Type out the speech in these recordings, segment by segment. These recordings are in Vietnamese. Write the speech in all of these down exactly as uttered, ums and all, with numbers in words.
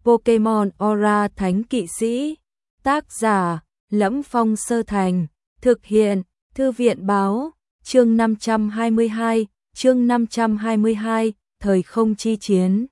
Pokemon Aura Thánh Kỵ Sĩ. Tác giả: Lẫm Phong Sơ Thành. Thực hiện: Thư viện báo. Chương năm trăm hai mươi hai, chương năm trăm hai mươi hai, Thời không chi chiến.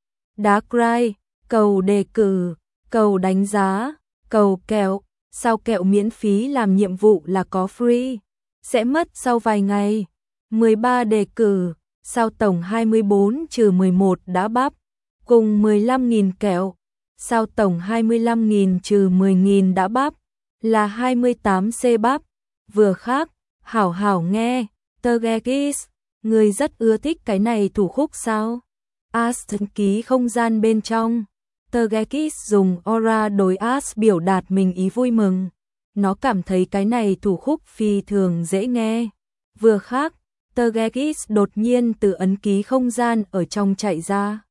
Darkrai, cầu đề cử, cầu đánh giá, cầu kẹo, sao kẹo miễn phí làm nhiệm vụ là có free, sẽ mất sau vài ngày. mười ba đề cử, sao tổng hai mươi bốn trừ mười một đã bắp, cùng mười lăm nghìn kẹo, sao tổng hai mươi lăm nghìn trừ mười nghìn đã bắp, là hai mươi tám C bắp, vừa khác, hảo hảo nghe, Togekiss, người rất ưa thích cái này thủ khúc sao? As ký không gian bên trong, Togekiss dùng aura đối As biểu đạt mình ý vui mừng, nó cảm thấy cái này thủ khúc phi thường dễ nghe, vừa khác, Togekiss đột nhiên từ ấn ký không gian ở trong chạy ra.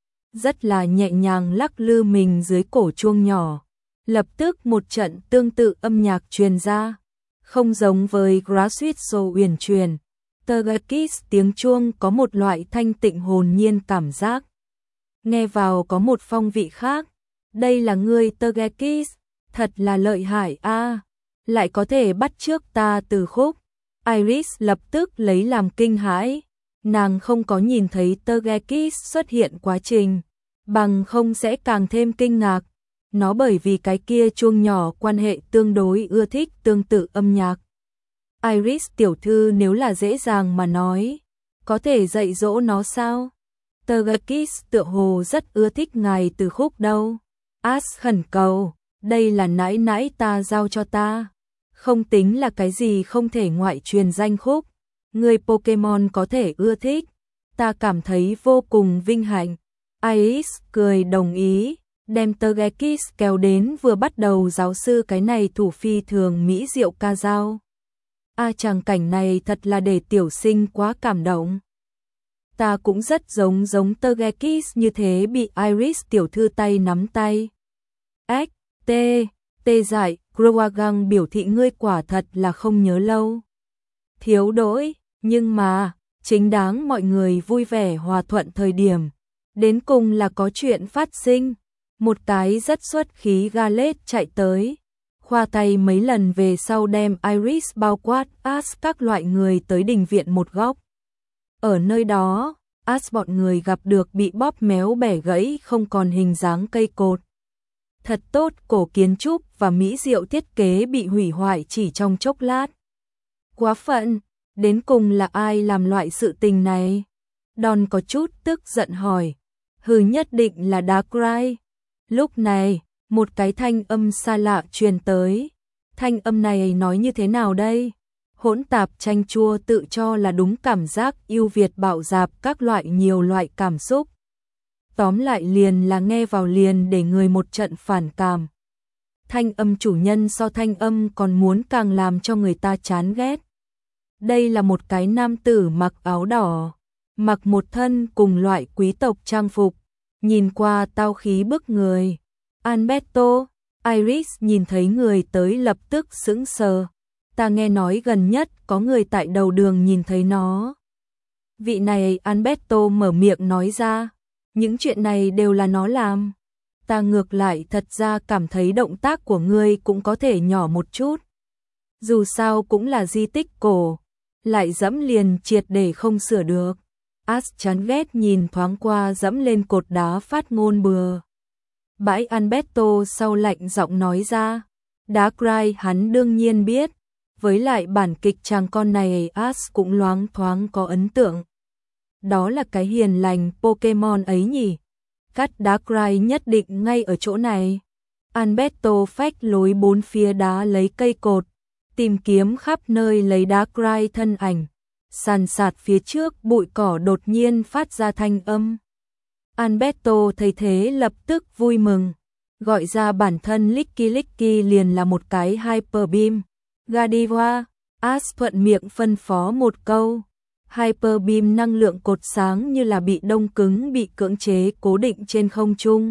Rất là nhẹ nhàng lắc lư mình dưới cổ chuông nhỏ. Lập tức một trận tương tự âm nhạc truyền ra. Không giống với Grasshopper uyển chuyển, Togekiss tiếng chuông có một loại thanh tịnh hồn nhiên cảm giác. Nghe vào có một phong vị khác. Đây là ngươi Togekiss, thật là lợi hại a, à, lại có thể bắt chước ta từ khúc. Iris lập tức lấy làm kinh hãi, nàng không có nhìn thấy Togekiss xuất hiện quá trình, bằng không sẽ càng thêm kinh ngạc. Nó bởi vì cái kia chuông nhỏ quan hệ tương đối ưa thích tương tự âm nhạc. Iris tiểu thư nếu là dễ dàng mà nói, có thể dạy dỗ nó sao? Togekiss tựa hồ rất ưa thích ngài từ khúc đâu. As khẩn cầu, đây là nãi nãi ta giao cho ta. Không tính là cái gì không thể ngoại truyền danh khúc. Người Pokemon có thể ưa thích. Ta cảm thấy vô cùng vinh hạnh. Iris cười đồng ý, đem Togekiss kéo đến vừa bắt đầu giáo sư cái này thủ phi thường mỹ diệu ca dao. A à, tràng cảnh này thật là để tiểu sinh quá cảm động. Ta cũng rất giống giống Togekiss như thế bị Iris tiểu thư tay nắm tay. Ếch, tê, tê dại, Croagunk biểu thị ngươi quả thật là không nhớ lâu. Thiếu đỗi, nhưng mà, chính đáng mọi người vui vẻ hòa thuận thời điểm. Đến cùng là có chuyện phát sinh. Một cái rất xuất khí Gallet chạy tới. Khoa tay mấy lần về sau đem Iris bao quát As các loại người tới đình viện một góc. Ở nơi đó, As bọn người gặp được bị bóp méo bẻ gãy không còn hình dáng cây cột. Thật tốt, cổ kiến trúc và mỹ diệu thiết kế bị hủy hoại chỉ trong chốc lát. Quá phận, đến cùng là ai làm loại sự tình này? Đòn có chút tức giận hỏi. Hừ, nhất định là Darkrai. Lúc này, một cái thanh âm xa lạ truyền tới. Thanh âm này nói như thế nào đây? Hỗn tạp chanh chua tự cho là đúng cảm giác yêu Việt bạo dạp các loại nhiều loại cảm xúc. Tóm lại liền là nghe vào liền để người một trận phản cảm. Thanh âm chủ nhân so thanh âm còn muốn càng làm cho người ta chán ghét. Đây là một cái nam tử mặc áo đỏ, mặc một thân cùng loại quý tộc trang phục, nhìn qua tao khí bức người. Alberto, Iris nhìn thấy người tới lập tức sững sờ. Ta nghe nói gần nhất có người tại đầu đường nhìn thấy nó. Vị này, Alberto mở miệng nói ra. Những chuyện này đều là nó làm. Ta ngược lại thật ra cảm thấy động tác của ngươi cũng có thể nhỏ một chút. Dù sao cũng là di tích cổ, lại dẫm liền triệt để không sửa được. As chán ghét nhìn thoáng qua dẫm lên cột đá phát ngôn bừa. Bãi Alberto sau lạnh giọng nói ra. Darkrai hắn đương nhiên biết. Với lại bản kịch chàng con này As cũng loáng thoáng có ấn tượng. Đó là cái hiền lành Pokemon ấy nhỉ. Cắt Darkrai nhất định ngay ở chỗ này. Alberto phách lối bốn phía đá lấy cây cột, tìm kiếm khắp nơi lấy Darkrai thân ảnh. Sàn sạt phía trước bụi cỏ đột nhiên phát ra thanh âm. Alberto thấy thế lập tức vui mừng, gọi ra bản thân Licky Licky liền là một cái Hyper Beam. Godiva, As thuận miệng phân phó một câu. Hyper Beam năng lượng cột sáng như là bị đông cứng bị cưỡng chế cố định trên không trung.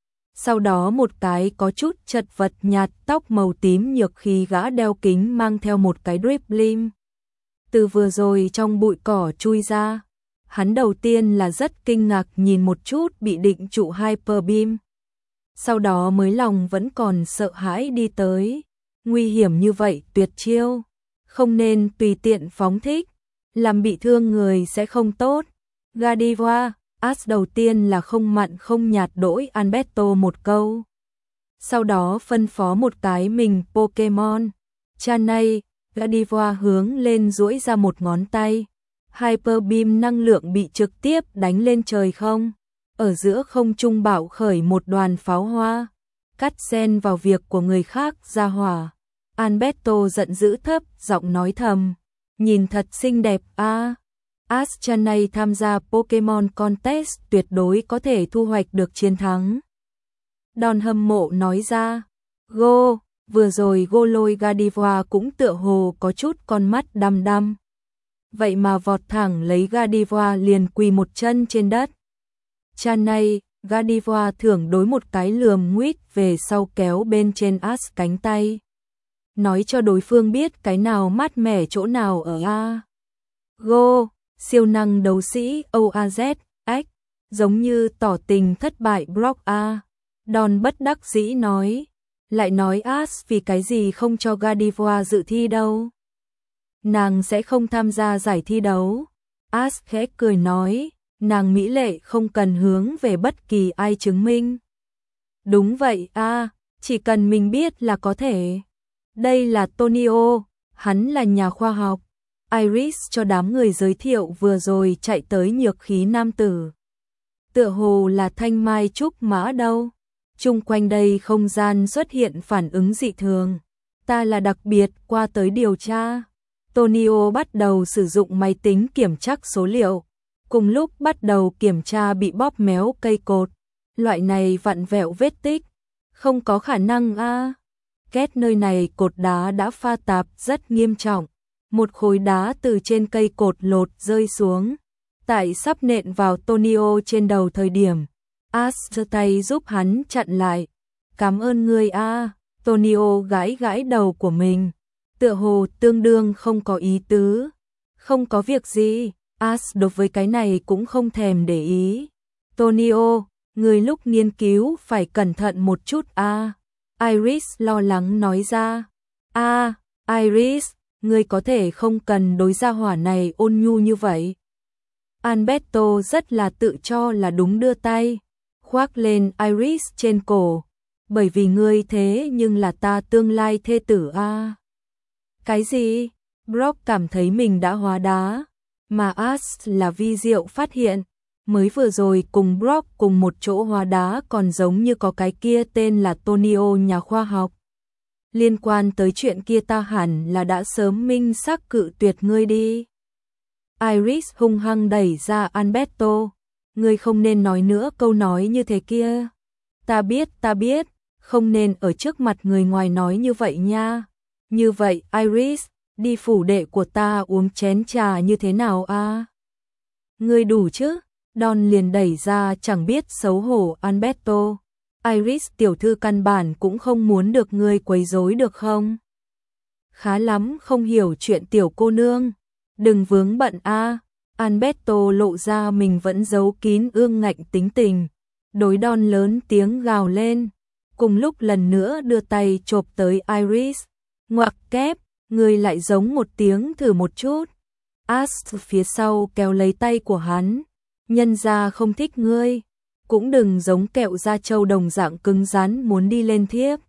Sau đó một cái có chút chật vật nhạt tóc màu tím nhược khi gã đeo kính mang theo một cái dribbling. Từ vừa rồi trong bụi cỏ chui ra, hắn đầu tiên là rất kinh ngạc nhìn một chút bị định trụ Hyper Beam. sau đó mới lòng vẫn còn sợ hãi đi tới. Nguy hiểm như vậy tuyệt chiêu, không nên tùy tiện phóng thích, làm bị thương người sẽ không tốt. Gardevoir, Ash đầu tiên là không mặn không nhạt đỗi Alberto một câu. Sau đó phân phó một cái mình Pokemon. Chanay, Gardevoir hướng lên duỗi ra một ngón tay. Hyper Beam năng lượng bị trực tiếp đánh lên trời không. Ở giữa không trung bạo khởi một đoàn pháo hoa. Cắt xen vào việc của người khác ra hỏa. Alberto giận dữ thấp giọng nói thầm. Nhìn thật xinh đẹp a. À. Ash Chanay tham gia Pokemon Contest tuyệt đối có thể thu hoạch được chiến thắng. Đòn hâm mộ nói ra. Go, vừa rồi Go lôi Gardevoir cũng tựa hồ có chút con mắt đăm đăm. Vậy mà vọt thẳng lấy Gardevoir liền quỳ một chân trên đất. Chanay, Gardevoir thưởng đối một cái lườm nguýt về sau kéo bên trên Ash cánh tay. Nói cho đối phương biết cái nào mát mẻ chỗ nào ở A. Go, siêu năng đấu sĩ o a zét, X, giống như tỏ tình thất bại Brock A. Đòn bất đắc dĩ nói, lại nói Ash vì cái gì không cho Gardevoir dự thi đâu. Nàng sẽ không tham gia giải thi đấu. Ash khẽ cười nói, nàng mỹ lệ không cần hướng về bất kỳ ai chứng minh. Đúng vậy a, à, chỉ cần mình biết là có thể. Đây là Tonio, hắn là nhà khoa học. Iris cho đám người giới thiệu vừa rồi chạy tới nhược khí nam tử. Tựa hồ là thanh mai trúc mã đâu. Chung quanh đây không gian xuất hiện phản ứng dị thường. Ta là đặc biệt qua tới điều tra. Tonio bắt đầu sử dụng máy tính kiểm tra số liệu. Cùng lúc bắt đầu kiểm tra bị bóp méo cây cột. Loại này vặn vẹo vết tích. Không có khả năng a. À. Két nơi này cột đá đã pha tạp rất nghiêm trọng. Một khối đá từ trên cây cột lột rơi xuống. Tại sắp nện vào Tonio trên đầu thời điểm. Ash giơ tay giúp hắn chặn lại. Cảm ơn ngươi a. À. Tonio gãi gãi đầu của mình. Tựa hồ tương đương không có ý tứ. Không có việc gì. Ash đối với cái này cũng không thèm để ý. Tonio, người lúc nghiên cứu phải cẩn thận một chút a. À. Iris lo lắng nói ra. A, à, Iris, người có thể không cần đối gia hỏa này ôn nhu như vậy. Alberto rất là tự cho là đúng đưa tay. Khoác lên Iris trên cổ. Bởi vì ngươi thế nhưng là ta tương lai thê tử a. À. Cái gì? Brock cảm thấy mình đã hóa đá. Mà Ash là vi diệu phát hiện. Mới vừa rồi cùng Brock cùng một chỗ hóa đá còn giống như có cái kia tên là Tonio nhà khoa học. Liên quan tới chuyện kia ta hẳn là đã sớm minh xác cự tuyệt ngươi đi. Iris hung hăng đẩy ra Alberto. Ngươi không nên nói nữa câu nói như thế kia. Ta biết, ta biết, không nên ở trước mặt người ngoài nói như vậy nha. Như vậy Iris, đi phủ đệ của ta uống chén trà như thế nào a? À? Ngươi đủ chứ? Don liền đẩy ra chẳng biết xấu hổ Alberto. Iris tiểu thư căn bản cũng không muốn được ngươi quấy rối được không? Khá lắm không hiểu chuyện tiểu cô nương. Đừng vướng bận a. À. Alberto lộ ra mình vẫn giấu kín ương ngạnh tính tình. Đối Don lớn tiếng gào lên. Cùng lúc lần nữa đưa tay chộp tới Iris. Ngoặc kép, ngươi lại giống một tiếng thử một chút. Ash phía sau kéo lấy tay của hắn. Nhân ra không thích ngươi. Cũng đừng giống kẹo da trâu đồng dạng cứng rắn muốn đi lên thiếp.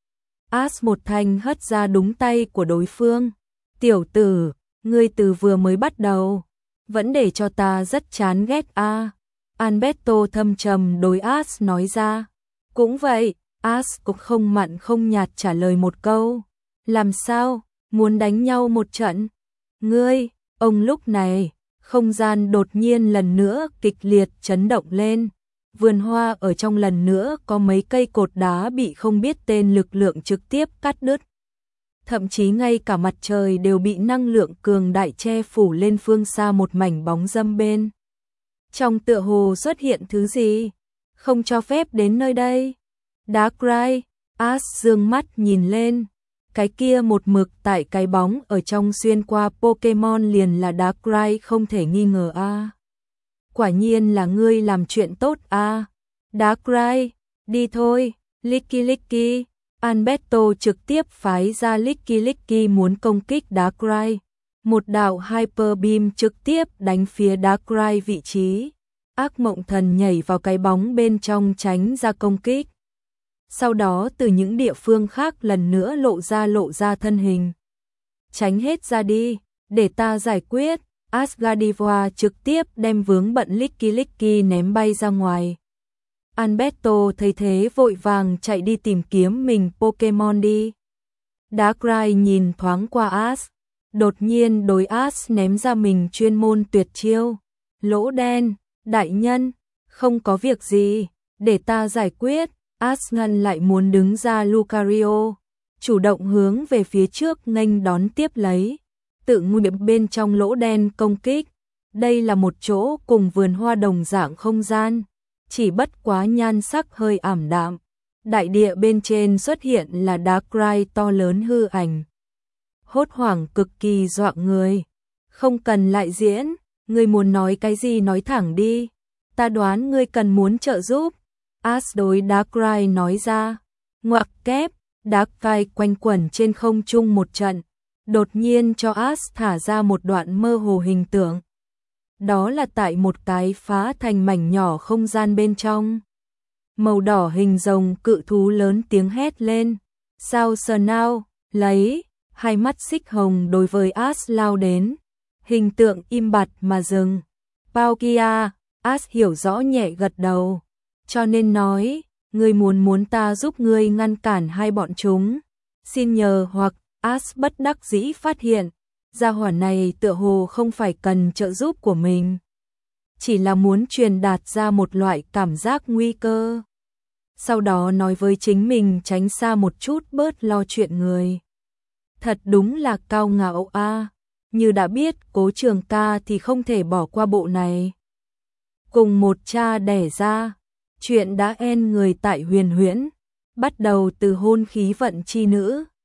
Ash một thanh hất ra đúng tay của đối phương. Tiểu tử, ngươi từ vừa mới bắt đầu. Vẫn để cho ta rất chán ghét a. À. Alberto thâm trầm đối Ash nói ra. Cũng vậy, Ash cũng không mặn không nhạt trả lời một câu. Làm sao, muốn đánh nhau một trận? Ngươi, ông lúc này, không gian đột nhiên lần nữa kịch liệt chấn động lên. Vườn hoa ở trong lần nữa có mấy cây cột đá bị không biết tên lực lượng trực tiếp cắt đứt. Thậm chí ngay cả mặt trời đều bị năng lượng cường đại che phủ lên phương xa một mảnh bóng râm bên. Trong tựa hồ xuất hiện thứ gì? Không cho phép đến nơi đây. Darkrai, Ash dương mắt nhìn lên. Cái kia một mực tại cái bóng ở trong xuyên qua Pokemon liền là Darkrai không thể nghi ngờ a. À. Quả nhiên là ngươi làm chuyện tốt a. À. Darkrai, Đi thôi, Licky Licky. Alberto trực tiếp phái ra Licky Licky muốn công kích Darkrai. Một đạo Hyper Beam trực tiếp đánh phía Darkrai vị trí. Ác mộng thần nhảy vào cái bóng bên trong tránh ra công kích. Sau đó từ những địa phương khác lần nữa lộ ra lộ ra thân hình. Tránh hết ra đi, để ta giải quyết. Asgardiva trực tiếp đem vướng bận Licky Licky ném bay ra ngoài. Alberto thấy thế vội vàng chạy đi tìm kiếm mình Pokemon đi. Darkrai nhìn thoáng qua Ash, đột nhiên đối Ash ném ra mình chuyên môn tuyệt chiêu. Lỗ đen, đại nhân, không có việc gì, để ta giải quyết. Ash ngăn lại muốn đứng ra Lucario, chủ động hướng về phía trước nghênh đón tiếp lấy. Tự nguyện bên trong lỗ đen công kích. Đây là một chỗ cùng vườn hoa đồng dạng không gian, chỉ bất quá nhan sắc hơi ảm đạm. Đại địa bên trên xuất hiện là Darkrai to lớn hư ảnh. Hốt hoảng cực kỳ dọa người. Không cần lại diễn, ngươi muốn nói cái gì nói thẳng đi. Ta đoán ngươi cần muốn trợ giúp. Ash đối Darkrai nói ra. Ngoặc kép, Darkrai quanh quẩn trên không trung một trận. Đột nhiên cho Ash thả ra một đoạn mơ hồ hình tượng. Đó là tại một cái phá thành mảnh nhỏ không gian bên trong. Màu đỏ hình rồng cự thú lớn tiếng hét lên. Sao sờ nào, lấy, hai mắt xích hồng đối với Ash lao đến. Hình tượng im bặt mà dừng. Palkia, Ash hiểu rõ nhẹ gật đầu. Cho nên nói, ngươi muốn muốn ta giúp ngươi ngăn cản hai bọn chúng. Xin nhờ hoặc Ash bất đắc dĩ phát hiện. Gia hỏa này tựa hồ không phải cần trợ giúp của mình. Chỉ là muốn truyền đạt ra một loại cảm giác nguy cơ. Sau đó nói với chính mình tránh xa một chút bớt lo chuyện người. Thật đúng là cao ngạo a. À. Như đã biết Cố Trường Ca thì không thể bỏ qua bộ này. Cùng một cha đẻ ra. Chuyện đã en người tại Huyền Huyễn. Bắt đầu từ hôn khí vận chi nữ.